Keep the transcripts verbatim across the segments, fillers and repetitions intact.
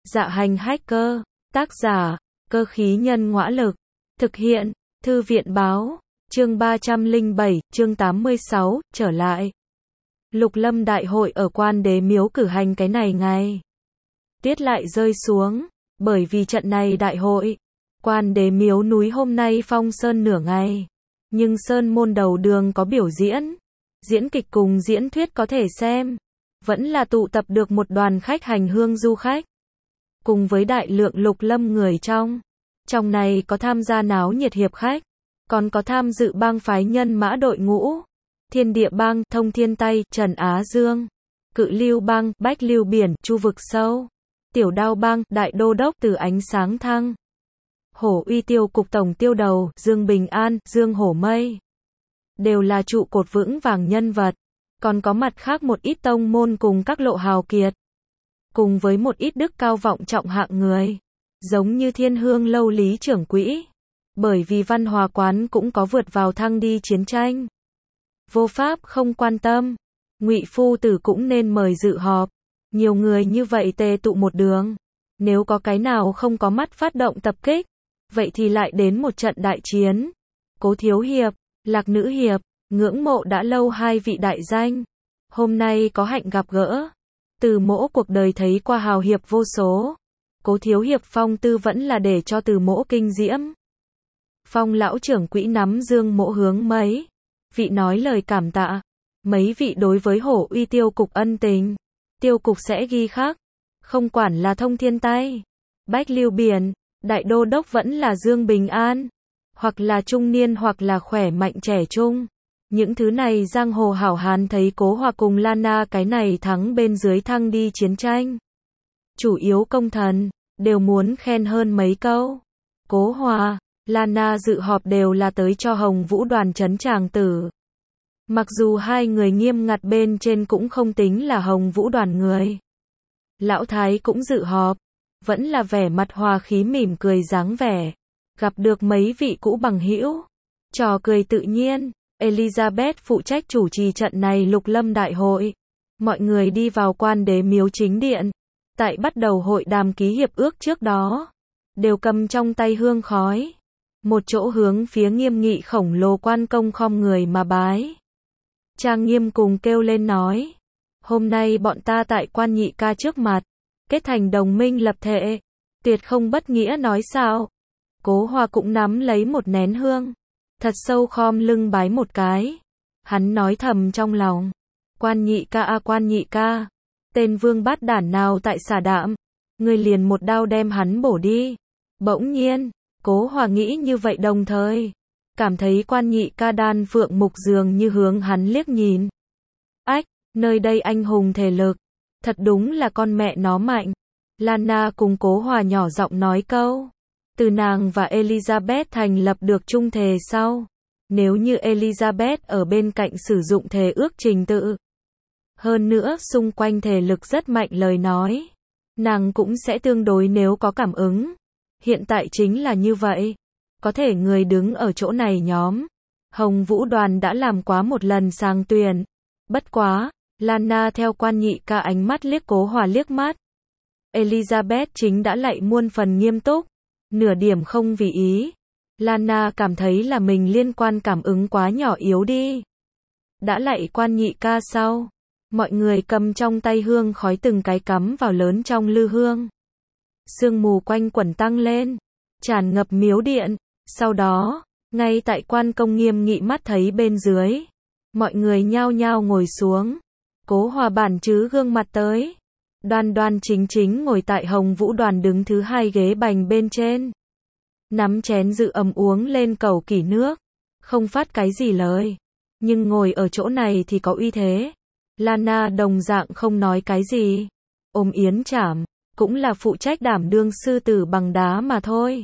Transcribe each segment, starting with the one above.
Dạ hành hacker, tác giả, cơ khí nhân ngõa lực, thực hiện, thư viện báo, chương ba trăm lẻ bảy, chương tám mươi sáu, trở lại. Lục lâm đại hội ở Quan Đế Miếu cử hành cái này ngày. Tiết lại rơi xuống, bởi vì trận này đại hội, Quan Đế Miếu núi hôm nay phong sơn nửa ngày. Nhưng sơn môn đầu đường có biểu diễn, diễn kịch cùng diễn thuyết có thể xem. Vẫn là tụ tập được một đoàn khách hành hương du khách. Cùng với đại lượng lục lâm người trong. Trong này có tham gia náo nhiệt hiệp khách. Còn có tham dự bang phái nhân mã đội ngũ. Thiên Địa bang, Thông Thiên Tay, Trần Á Dương. Cự Lưu bang, Bách Lưu Biển, Chu Vực Sâu. Tiểu Đao bang, Đại Đô Đốc Từ Ánh Sáng Thăng. Hổ Uy Tiêu cục tổng tiêu đầu, Dương Bình An, Dương Hổ Mây. Đều là trụ cột vững vàng nhân vật. Còn có mặt khác một ít tông môn cùng các lộ hào kiệt. Cùng với một ít đức cao vọng trọng hạng người. Giống như Thiên Hương lâu lý trưởng quỹ. Bởi vì Văn Hòa quán cũng có vượt vào thăng đi chiến tranh. Vô pháp không quan tâm. Ngụy phu tử cũng nên mời dự họp. Nhiều người như vậy tề tụ một đường. Nếu có cái nào không có mắt phát động tập kích. Vậy thì lại đến một trận đại chiến. Cố Thiếu Hiệp, Lạc Nữ Hiệp. Ngưỡng mộ đã lâu hai vị đại danh. Hôm nay có hạnh gặp gỡ. Từ Mỗ cuộc đời thấy qua hào hiệp vô số. Cố Thiếu Hiệp phong tư vẫn là để cho Từ Mỗ kinh diễm. Phong lão trưởng quỹ nắm Dương Mỗ hướng mấy vị nói lời cảm tạ. Mấy vị đối với Hổ Uy Tiêu cục ân tình. Tiêu cục sẽ ghi khắc. Không quản là Thông Thiên Tay, Bách Lưu Biển, Đại Đô Đốc vẫn là Dương Bình An. Hoặc là trung niên hoặc là khỏe mạnh trẻ trung. Những thứ này giang hồ hảo hán thấy Cố Hòa cùng Lana cái này thắng bên dưới thăng đi chiến tranh. Chủ yếu công thần, đều muốn khen hơn mấy câu. Cố Hòa, Lana dự họp đều là tới cho Hồng Vũ đoàn trấn tràng tử. Mặc dù hai người nghiêm ngặt bên trên cũng không tính là Hồng Vũ đoàn người. Lão Thái cũng dự họp, vẫn là vẻ mặt hòa khí mỉm cười dáng vẻ. Gặp được mấy vị cũ bằng hữu, trò cười tự nhiên. Elizabeth phụ trách chủ trì trận này lục lâm đại hội. Mọi người đi vào Quan Đế Miếu chính điện. Tại bắt đầu hội đàm ký hiệp ước trước đó. Đều cầm trong tay hương khói. Một chỗ hướng phía nghiêm nghị khổng lồ quan công khom người mà bái. Trang Nghiêm cùng kêu lên nói. Hôm nay bọn ta tại Quan Nhị Ca trước mặt. Kết thành đồng minh lập thệ. Tuyệt không bất nghĩa nói sao. Cố Hòa cũng nắm lấy một nén hương. Thật sâu khom lưng bái một cái. Hắn nói thầm trong lòng. Quan Nhị Ca a à, Quan Nhị Ca. Tên vương bát đản nào tại xả đạm. Người liền một đao đem hắn bổ đi. Bỗng nhiên, Cố Hòa nghĩ như vậy đồng thời. Cảm thấy Quan Nhị Ca đan phượng mục dường như hướng hắn liếc nhìn. Ách, nơi đây anh hùng thể lực. Thật đúng là con mẹ nó mạnh. Lana cùng Cố Hòa nhỏ giọng nói câu. Từ nàng và Elizabeth thành lập được chung thề sau. Nếu như Elizabeth ở bên cạnh sử dụng thề ước trình tự. Hơn nữa xung quanh thể lực rất mạnh lời nói. Nàng cũng sẽ tương đối nếu có cảm ứng. Hiện tại chính là như vậy. Có thể người đứng ở chỗ này nhóm. Hồng Vũ đoàn đã làm quá một lần sàng tuyển. Bất quá, Lana theo Quan Nhị Ca ánh mắt liếc Cố Hòa liếc mắt. Elizabeth chính đã lại muôn phần nghiêm túc. Nửa điểm không vì ý. Lana cảm thấy là mình liên quan cảm ứng quá nhỏ yếu đi. Đã lại Quan Nhị Ca sau. Mọi người cầm trong tay hương khói từng cái cắm vào lớn trong lư hương. Sương mù quanh quẩn tăng lên. Tràn ngập miếu điện. Sau đó, ngay tại quan công nghiêm nghị mắt thấy bên dưới. Mọi người nhao nhao ngồi xuống. Cố Hòa bản chứ gương mặt tới. Đoan đoan chính chính ngồi tại Hồng Vũ đoàn đứng thứ hai ghế bành bên trên. Nắm chén dự ấm uống lên cầu kỷ nước. Không phát cái gì lời. Nhưng ngồi ở chỗ này thì có uy thế. Lana đồng dạng không nói cái gì. Ôm yến trảm. Cũng là phụ trách đảm đương sư tử bằng đá mà thôi.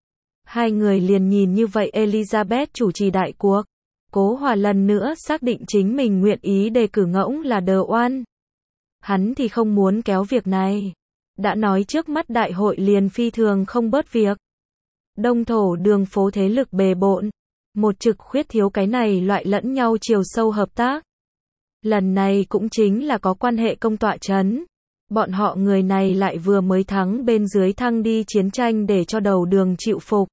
Hai người liền nhìn như vậy Elizabeth chủ trì đại cuộc. Cố Hòa lần nữa xác định chính mình nguyện ý đề cử ngỗng là The One. Hắn thì không muốn kéo việc này. Đã nói trước mắt đại hội liền phi thường không bớt việc. Đông thổ đường phố thế lực bề bộn. Một trực khuyết thiếu cái này loại lẫn nhau chiều sâu hợp tác. Lần này cũng chính là có quan hệ công tọa chấn. Bọn họ người này lại vừa mới thắng bên dưới thăng đi chiến tranh để cho đầu đường chịu phục.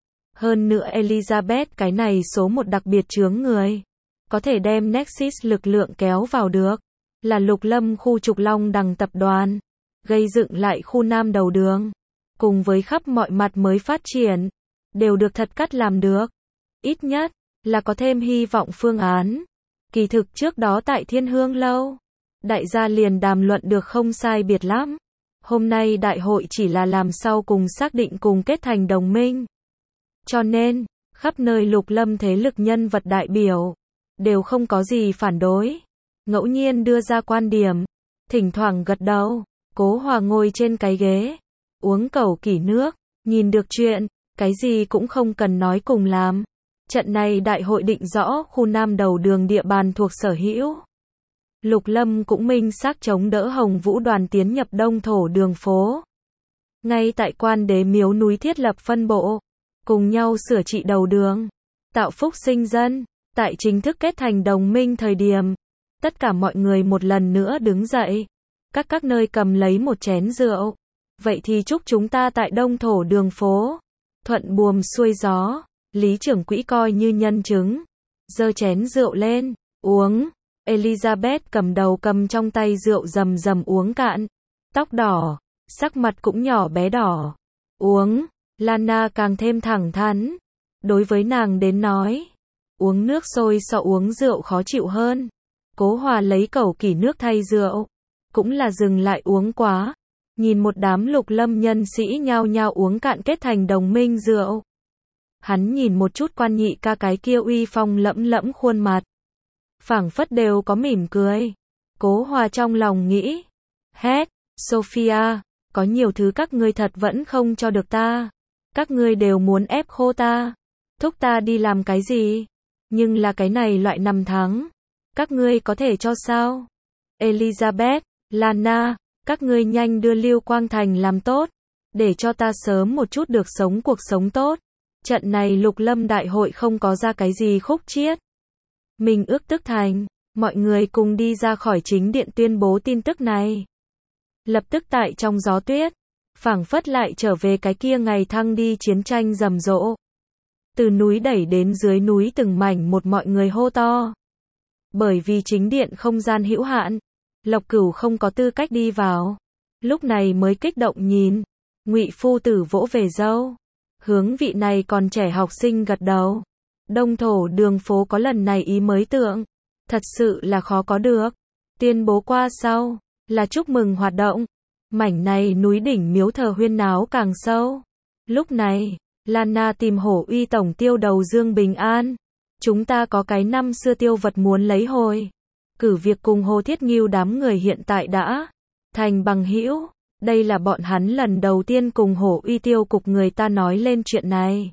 Hơn nữa Elizabeth cái này số một đặc biệt chướng người. Có thể đem Nexus lực lượng kéo vào được. Là Lục Lâm khu trục Long Đằng tập đoàn. Gây dựng lại khu Nam đầu đường. Cùng với khắp mọi mặt mới phát triển. Đều được thật cắt làm được. Ít nhất là có thêm hy vọng phương án. Kỳ thực trước đó tại Thiên Hương Lâu, đại gia liền đàm luận được không sai biệt lắm. Hôm nay đại hội chỉ là làm sau cùng xác định cùng kết thành đồng minh. Cho nên, khắp nơi Lục Lâm thế lực nhân vật đại biểu, đều không có gì phản đối. Ngẫu nhiên đưa ra quan điểm, thỉnh thoảng gật đầu. Cố Hòa ngồi trên cái ghế, uống cẩu kỷ nước, nhìn được chuyện, cái gì cũng không cần nói cùng làm. Trận này đại hội định rõ khu Nam đầu đường địa bàn thuộc sở hữu. Lục Lâm cũng minh xác chống đỡ Hồng Vũ đoàn tiến nhập Đông thổ đường phố. Ngay tại Quan Đế Miếu núi thiết lập phân bộ, cùng nhau sửa trị đầu đường, tạo phúc sinh dân. Tại chính thức kết thành đồng minh thời điểm, tất cả mọi người một lần nữa đứng dậy, các các nơi cầm lấy một chén rượu. Vậy thì chúc chúng ta tại Đông thổ đường phố thuận buồm xuôi gió. Lý trưởng quỹ coi như nhân chứng, giơ chén rượu lên, uống. Elizabeth cầm đầu cầm trong tay rượu rầm rầm uống cạn, tóc đỏ, sắc mặt cũng nhỏ bé đỏ. Uống, Lana càng thêm thẳng thắn. Đối với nàng đến nói, uống nước sôi so uống rượu khó chịu hơn. Cố Hòa lấy cẩu kỷ nước thay rượu, cũng là dừng lại uống quá. Nhìn một đám Lục Lâm nhân sĩ nhao nhao uống cạn kết thành đồng minh rượu. Hắn nhìn một chút Quan nhị ca cái kia uy phong lẫm lẫm khuôn mặt, phảng phất đều có mỉm cười. Cố Hòa trong lòng nghĩ, hét, Sophia, có nhiều thứ các ngươi thật vẫn không cho được ta. Các ngươi đều muốn ép khô ta, thúc ta đi làm cái gì? Nhưng là cái này loại năm tháng, các ngươi có thể cho sao? Elizabeth, Lana, các ngươi nhanh đưa Lưu Quang Thành làm tốt, để cho ta sớm một chút được sống cuộc sống tốt. Trận này Lục Lâm đại hội không có ra cái gì khúc chiết. Mình ước tức thành, mọi người cùng đi ra khỏi chính điện tuyên bố tin tức này. Lập tức tại trong gió tuyết, phảng phất lại trở về cái kia ngày thăng đi chiến tranh rầm rộ. Từ núi đẩy đến dưới núi từng mảnh một mọi người hô to. Bởi vì chính điện không gian hữu hạn, Lộc Cửu không có tư cách đi vào. Lúc này mới kích động nhìn, Ngụy phu tử vỗ về râu. Hướng vị này còn trẻ học sinh gật đầu. Đông thổ đường phố có lần này ý mới tượng. Thật sự là khó có được. Tuyên bố qua sau, là chúc mừng hoạt động. Mảnh này núi đỉnh miếu thờ huyên náo càng sâu. Lúc này, Lana tìm Hổ Uy tổng tiêu đầu Dương Bình An. Chúng ta có cái năm xưa tiêu vật muốn lấy hồi. Cử việc cùng Hồ Thiết Ngưu đám người hiện tại đã thành bằng hữu. Đây là bọn hắn lần đầu tiên cùng Hổ Uy tiêu cục người ta nói lên chuyện này.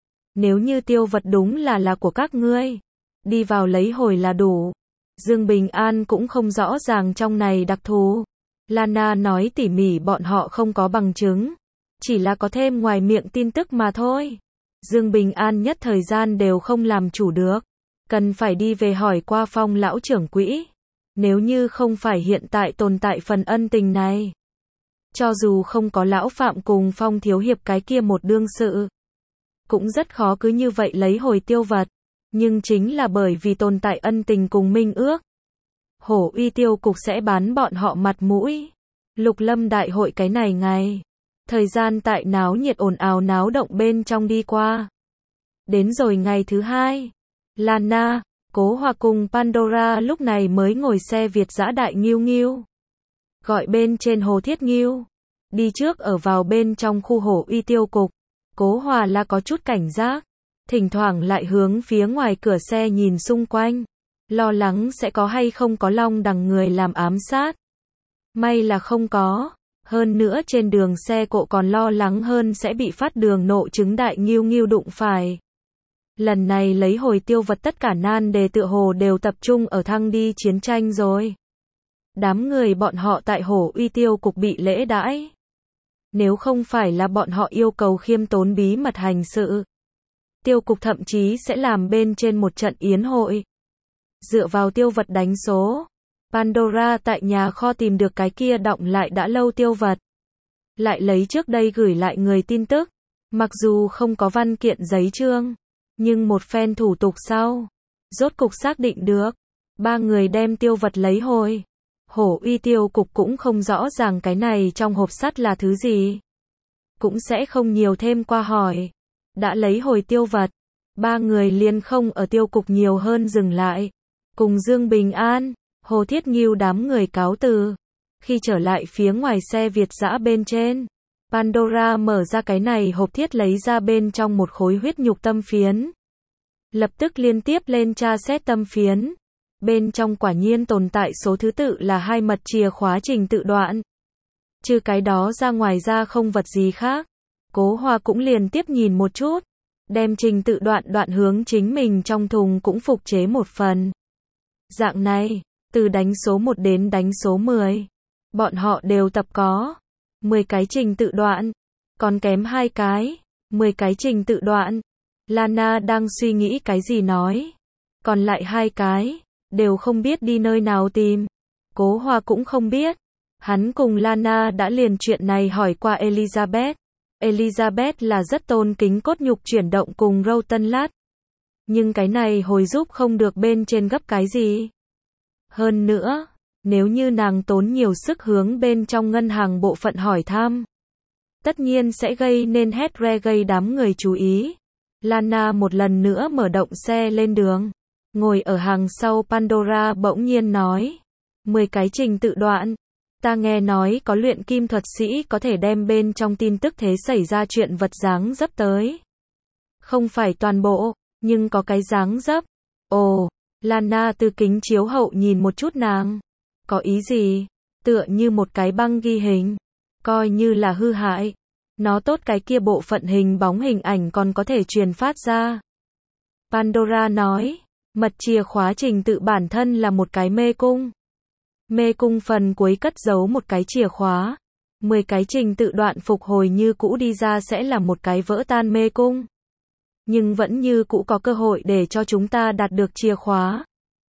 Nếu như tiêu vật đúng là là của các ngươi, đi vào lấy hồi là đủ. Dương Bình An cũng không rõ ràng trong này đặc thù. Lana nói tỉ mỉ bọn họ không có bằng chứng, chỉ là có thêm ngoài miệng tin tức mà thôi. Dương Bình An nhất thời gian đều không làm chủ được, cần phải đi về hỏi qua Phong lão trưởng quỹ. Nếu như không phải hiện tại tồn tại phần ân tình này, cho dù không có lão Phạm cùng Phong thiếu hiệp cái kia một đương sự, cũng rất khó cứ như vậy lấy hồi tiêu vật. Nhưng chính là bởi vì tồn tại ân tình cùng minh ước, Hổ Uy tiêu cục sẽ bán bọn họ mặt mũi. Lục Lâm đại hội cái này ngày, thời gian tại náo nhiệt ồn ào náo động bên trong đi qua. Đến rồi ngày thứ hai, Lana, Cố Hòa cùng Pandora lúc này mới ngồi xe Việt dã đại nghiêu nghiêu, gọi bên trên Hồ Thiết Ngưu, đi trước ở vào bên trong khu Hổ Uy tiêu cục. Cố Hòa là có chút cảnh giác, thỉnh thoảng lại hướng phía ngoài cửa xe nhìn xung quanh, lo lắng sẽ có hay không có Long Đằng người làm ám sát. May là không có, hơn nữa trên đường xe cộ còn lo lắng hơn sẽ bị phát đường nộ chứng đại nghiêu nghiêu đụng phải. Lần này lấy hồi tiêu vật tất cả nan đề tựa hồ đều tập trung ở thăng đi chiến tranh rồi. Đám người bọn họ tại Hổ Uy tiêu cục bị lễ đãi. Nếu không phải là bọn họ yêu cầu khiêm tốn bí mật hành sự, tiêu cục thậm chí sẽ làm bên trên một trận yến hội. Dựa vào tiêu vật đánh số, Pandora tại nhà kho tìm được cái kia đọng lại đã lâu tiêu vật. Lại lấy trước đây gửi lại người tin tức. Mặc dù không có văn kiện giấy chương, nhưng một phen thủ tục sau, rốt cục xác định được. Ba người đem tiêu vật lấy hồi. Hổ uy tiêu cục cũng không rõ ràng cái này trong hộp sắt là thứ gì. Cũng sẽ không nhiều thêm qua hỏi. Đã lấy hồi tiêu vật. Ba người liền không ở tiêu cục nhiều hơn dừng lại. Cùng Dương Bình An, Hồ Thiết Ngưu đám người cáo từ. Khi trở lại phía ngoài xe Việt dã bên trên, Pandora mở ra cái này hộp thiết lấy ra bên trong một khối huyết nhục tâm phiến. Lập tức liên tiếp lên tra xét tâm phiến. Bên trong quả nhiên tồn tại số thứ tự là hai mật chìa khóa trình tự đoạn. Trừ cái đó ra ngoài ra không vật gì khác. Cố Hoa cũng liền tiếp nhìn một chút. Đem trình tự đoạn đoạn hướng chính mình trong thùng cũng phục chế một phần. Dạng này, từ đánh số một đến đánh số mười. Bọn họ đều tập có. mười cái trình tự đoạn. Còn kém hai cái. mười cái trình tự đoạn. Lana đang suy nghĩ cái gì nói. Còn lại hai cái. Đều không biết đi nơi nào tìm. Cố Hoa cũng không biết. Hắn cùng Lana đã liền chuyện này hỏi qua Elizabeth. Elizabeth là rất tôn kính cốt nhục chuyển động cùng Rowton Nhưng cái này hồi giúp không được bên trên gấp cái gì. Hơn nữa, nếu như nàng tốn nhiều sức hướng bên trong ngân hàng bộ phận hỏi thăm, tất nhiên sẽ gây nên hét re gây đám người chú ý. Lana một lần nữa mở động xe lên đường. Ngồi ở hàng sau Pandora bỗng nhiên nói. mười cái trình tự đoạn. Ta nghe nói có luyện kim thuật sĩ có thể đem bên trong tin tức thế xảy ra chuyện vật dáng dấp tới. Không phải toàn bộ, nhưng có cái dáng dấp. Ồ, Lana từ kính chiếu hậu nhìn một chút nàng. Có ý gì? Tựa như một cái băng ghi hình. Coi như là hư hại. Nó tốt cái kia bộ phận hình bóng hình ảnh còn có thể truyền phát ra. Pandora nói. Mật chìa khóa trình tự bản thân là một cái mê cung. Mê cung phần cuối cất giấu một cái chìa khóa. mười cái trình tự đoạn phục hồi như cũ đi ra sẽ là một cái vỡ tan mê cung. Nhưng vẫn như cũ có cơ hội để cho chúng ta đạt được chìa khóa.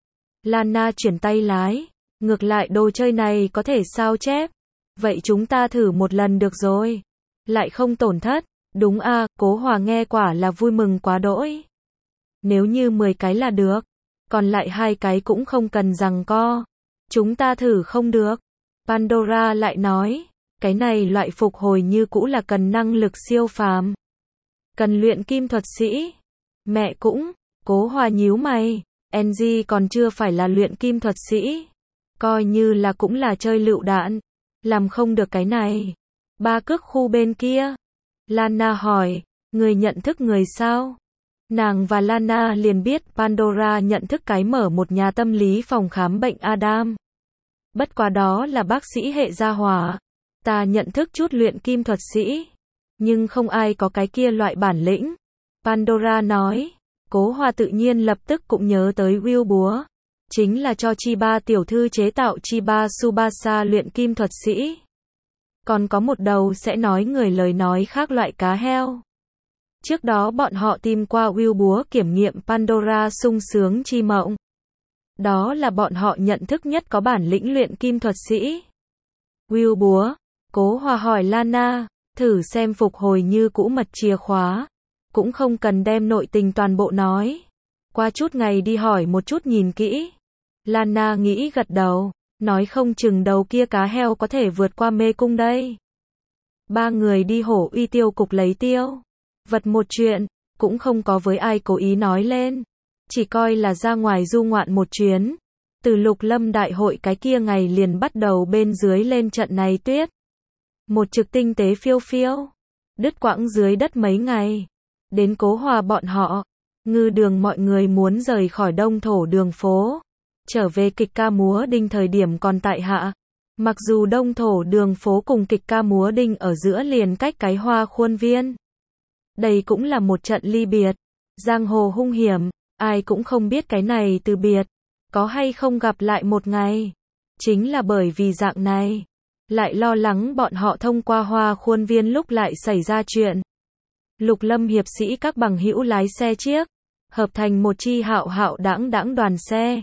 Lana chuyển tay lái. Ngược lại đồ chơi này có thể sao chép. Vậy chúng ta thử một lần được rồi. Lại không tổn thất. Đúng a, à, Cố Hòa nghe quả là vui mừng quá đỗi. Nếu như mười cái là được. Còn lại hai cái cũng không cần giằng co. Chúng ta thử không được. Pandora lại nói. Cái này loại phục hồi như cũ là cần năng lực siêu phàm. Cần luyện kim thuật sĩ. Mẹ cũng. Cố Hòa nhíu mày. Angie còn chưa phải là luyện kim thuật sĩ. Coi như là cũng là chơi lựu đạn. Làm không được cái này. Ba cước khu bên kia. Lana hỏi. Người nhận thức người sao? Nàng và Lana liền biết Pandora nhận thức cái mở một nhà tâm lý phòng khám bệnh Adam. Bất quá đó là bác sĩ hệ gia hỏa. Ta nhận thức chút luyện kim thuật sĩ. Nhưng không ai có cái kia loại bản lĩnh. Pandora nói. Cố Hòa tự nhiên lập tức cũng nhớ tới Will búa. Chính là cho Chiba tiểu thư chế tạo Chiba Tsubasa luyện kim thuật sĩ. Còn có một đầu sẽ nói người lời nói khác loại cá heo. Trước đó bọn họ tìm qua Will búa kiểm nghiệm Pandora sung sướng chi mộng. Đó là bọn họ nhận thức nhất có bản lĩnh luyện kim thuật sĩ. Will búa. Cố Hòa hỏi Lana. Thử xem phục hồi như cũ mật chìa khóa. Cũng không cần đem nội tình toàn bộ nói. Qua chút ngày đi hỏi một chút nhìn kỹ. Lana nghĩ gật đầu. Nói không chừng đầu kia cá heo có thể vượt qua mê cung đây. Ba người đi hổ uy tiêu cục lấy tiêu. Vật một chuyện. Cũng không có với ai cố ý nói lên. Chỉ coi là ra ngoài du ngoạn một chuyến. Từ Lục Lâm đại hội cái kia ngày liền bắt đầu bên dưới lên trận này tuyết. Một trực tinh tế phiêu phiêu. Đứt quãng dưới đất mấy ngày. Đến Cố Hòa bọn họ. Ngư đường mọi người muốn rời khỏi đông thổ đường phố. Trở về kịch ca múa đinh thời điểm còn tại hạ. Mặc dù đông thổ đường phố cùng kịch ca múa đinh ở giữa liền cách cái hoa khuôn viên. Đây cũng là một trận ly biệt. Giang hồ hung hiểm. Ai cũng không biết cái này từ biệt. Có hay không gặp lại một ngày. Chính là bởi vì dạng này. Lại lo lắng bọn họ thông qua hoa khuôn viên lúc lại xảy ra chuyện. Lục Lâm hiệp sĩ các bằng hữu lái xe chiếc. Hợp thành một chi hạo hạo đãng đãng đoàn xe.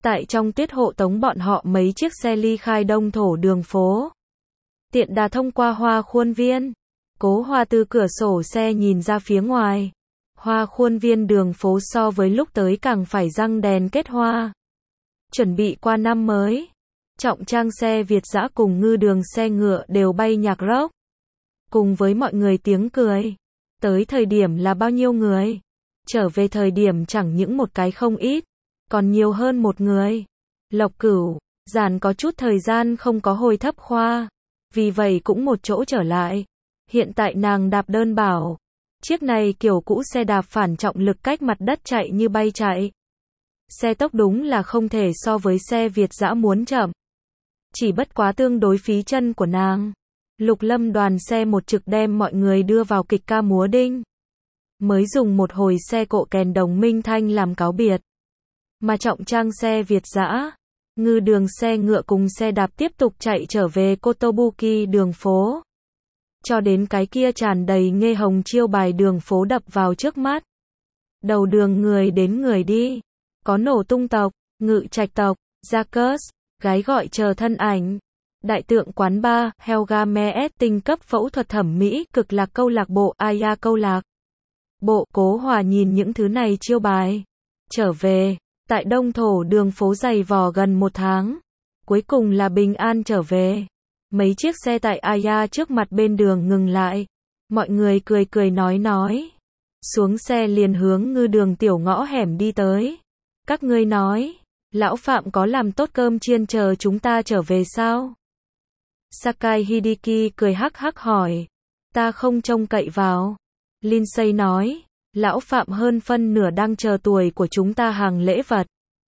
Tại trong tuyết hộ tống bọn họ mấy chiếc xe ly khai đông thổ đường phố. Tiện đà thông qua hoa khuôn viên. Cố Hoa từ cửa sổ xe nhìn ra phía ngoài. Hoa khuôn viên đường phố so với lúc tới càng phải răng đèn kết hoa. Chuẩn bị qua năm mới. Trọng trang xe Việt dã cùng ngư đường xe ngựa đều bay nhạc rock. Cùng với mọi người tiếng cười. Tới thời điểm là bao nhiêu người? Trở về thời điểm chẳng những một cái không ít, còn nhiều hơn một người. Lộc Cửu, Giản có chút thời gian không có hồi thấp khoa. Vì vậy cũng một chỗ trở lại. Hiện tại nàng đạp đơn bảo. Chiếc này kiểu cũ xe đạp phản trọng lực cách mặt đất chạy như bay chạy. Xe tốc đúng là không thể so với xe Việt dã muốn chậm. Chỉ bất quá tương đối phí chân của nàng. Lục Lâm đoàn xe một trực đem mọi người đưa vào kịch ca múa đinh. Mới dùng một hồi xe cộ kèn đồng minh thanh làm cáo biệt. Mà trọng trang xe Việt dã, ngư đường xe ngựa cùng xe đạp tiếp tục chạy trở về Kotobuki đường phố. Cho đến cái kia tràn đầy nghê hồng chiêu bài đường phố đập vào trước mắt. Đầu đường người đến người đi. Có nổ tung tộc, ngự trạch tộc, Jacques, gái gọi chờ thân ảnh. Đại tượng quán bar, Helga Mees, tinh cấp phẫu thuật thẩm mỹ, cực lạc câu lạc bộ, Aya câu lạc bộ. Cố Hòa nhìn những thứ này chiêu bài. Trở về, tại đông thổ đường phố dày vò gần một tháng. Cuối cùng là bình an trở về. Mấy chiếc xe tại Aya trước mặt bên đường ngừng lại. Mọi người cười cười nói nói. Xuống xe liền hướng ngư đường tiểu ngõ hẻm đi tới. Các ngươi nói, lão Phạm có làm tốt cơm chiên chờ chúng ta trở về sao? Sakai Hideki cười hắc hắc hỏi. Ta không trông cậy vào. Lindsay nói, lão Phạm hơn phân nửa đang chờ tuổi của chúng ta hàng lễ vật.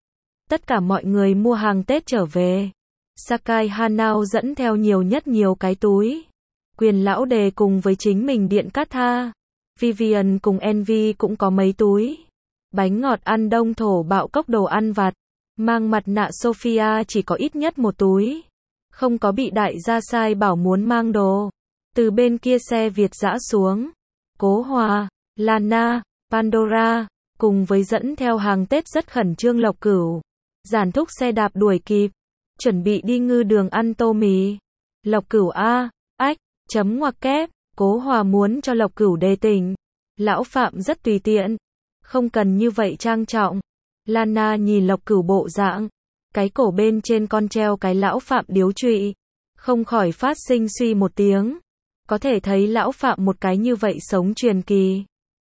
Tất cả mọi người mua hàng Tết trở về. Sakai Hanao dẫn theo nhiều nhất nhiều cái túi. Quyền lão đề cùng với chính mình điện cát tha. Vivian cùng Envy cũng có mấy túi. Bánh ngọt ăn đông thổ bạo cốc đồ ăn vặt. Mang mặt nạ Sophia chỉ có ít nhất một túi. Không có bị đại gia sai bảo muốn mang đồ. Từ bên kia xe Việt dã xuống. Cố Hòa, Lana, Pandora, cùng với dẫn theo hàng Tết rất khẩn trương Lộc Cửu. Giản thúc xe đạp đuổi kịp. Chuẩn bị đi ngư đường ăn tô mì. Lộc Cửu a, ách, chấm ngoặc kép. Cố Hòa muốn cho Lộc Cửu đề tình. Lão Phạm rất tùy tiện. Không cần như vậy trang trọng. Lana nhìn Lộc Cửu bộ dạng. Cái cổ bên trên con treo cái lão Phạm điếu trụy. Không khỏi phát sinh suy một tiếng. Có thể thấy lão Phạm một cái như vậy sống truyền kỳ.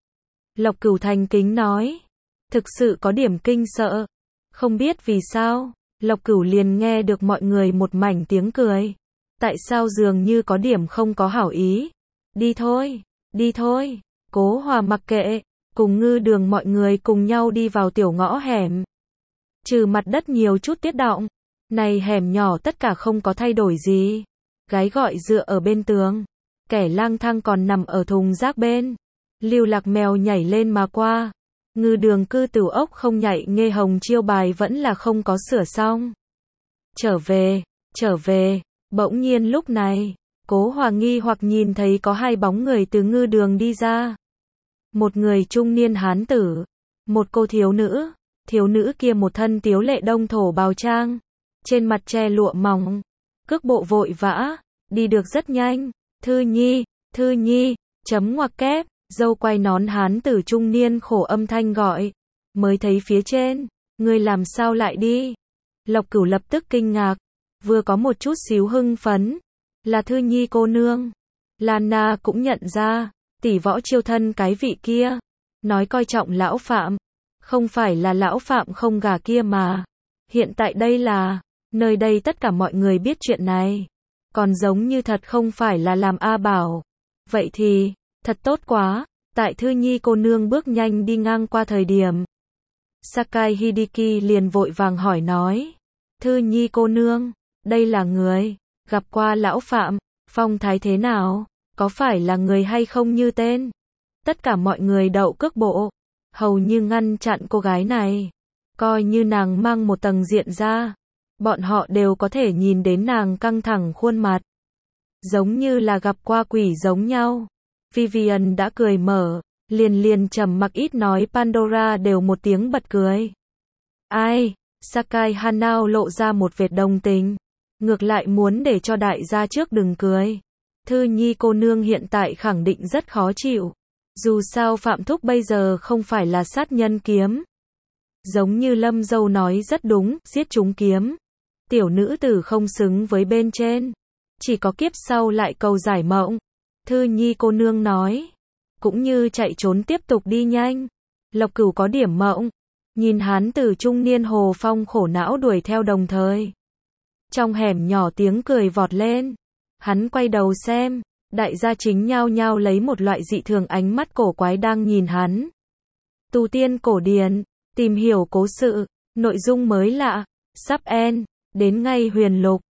Lộc Cửu thành kính nói. Thực sự có điểm kinh sợ. Không biết vì sao, Lộc Cửu liền nghe được mọi người một mảnh tiếng cười. Tại sao dường như có điểm không có hảo ý. Đi thôi, đi thôi. Cố Hòa mặc kệ. Cùng ngư đường mọi người cùng nhau đi vào tiểu ngõ hẻm. Trừ mặt đất nhiều chút tiết động. Này hẻm nhỏ tất cả không có thay đổi gì. Gái gọi dựa ở bên tường. Kẻ lang thang còn nằm ở thùng rác bên. Lưu Lạc mèo nhảy lên mà qua. Ngư đường cư tửu ốc không nhảy nghê hồng chiêu bài vẫn là không có sửa xong. Trở về, trở về. Bỗng nhiên lúc này, Cố Hòa nghi hoặc nhìn thấy có hai bóng người từ ngư đường đi ra. Một người trung niên hán tử. Một cô thiếu nữ. Thiếu nữ kia một thân tiếu lệ đông thổ bào trang. Trên mặt che lụa mỏng. Cước bộ vội vã. Đi được rất nhanh. Thư Nhi, Thư Nhi, chấm ngoặc kép. Dâu quay nón hán tử trung niên khổ âm thanh gọi. Mới thấy phía trên. Ngươi làm sao lại đi? Lộc Cửu lập tức kinh ngạc. Vừa có một chút xíu hưng phấn. Là Thư Nhi cô nương. Lana cũng nhận ra. Tỷ võ chiêu thân cái vị kia. Nói coi trọng lão Phạm. Không phải là lão Phạm không gả kia mà. Hiện tại đây là. Nơi đây tất cả mọi người biết chuyện này. Còn giống như thật không phải là làm A Bảo. Vậy thì. Thật tốt quá. Tại Thư Nhi cô nương bước nhanh đi ngang qua thời điểm. Sakai Hideki liền vội vàng hỏi nói. Thư Nhi cô nương. Đây là người. Gặp qua lão Phạm. Phong thái thế nào? Có phải là người hay không như tên? Tất cả mọi người đậu cước bộ. Hầu như ngăn chặn cô gái này. Coi như nàng mang một tầng diện ra. Bọn họ đều có thể nhìn đến nàng căng thẳng khuôn mặt. Giống như là gặp qua quỷ giống nhau. Vivian đã cười mở. Liền liền trầm mặc ít nói Pandora đều một tiếng bật cười. Ai? Sakai Hanao lộ ra một vệt đồng tình. Ngược lại muốn để cho đại gia trước đừng cười. Thư Nhi cô nương hiện tại khẳng định rất khó chịu. Dù sao Phạm Thúc bây giờ không phải là sát nhân kiếm. Giống như Lâm Dâu nói rất đúng, giết chúng kiếm. Tiểu nữ tử không xứng với bên trên. Chỉ có kiếp sau lại cầu giải mộng. Thư Nhi cô nương nói. Cũng như chạy trốn tiếp tục đi nhanh. Lộc Cửu có điểm mộng. Nhìn hán tử trung niên Hồ Phong khổ não đuổi theo đồng thời. Trong hẻm nhỏ tiếng cười vọt lên. Hắn quay đầu xem. Đại gia chính nhao nhao lấy một loại dị thường ánh mắt cổ quái đang nhìn hắn. Tu tiên cổ điển. Tìm hiểu cố sự. Nội dung mới lạ. Sắp end. Đến ngay huyền lục.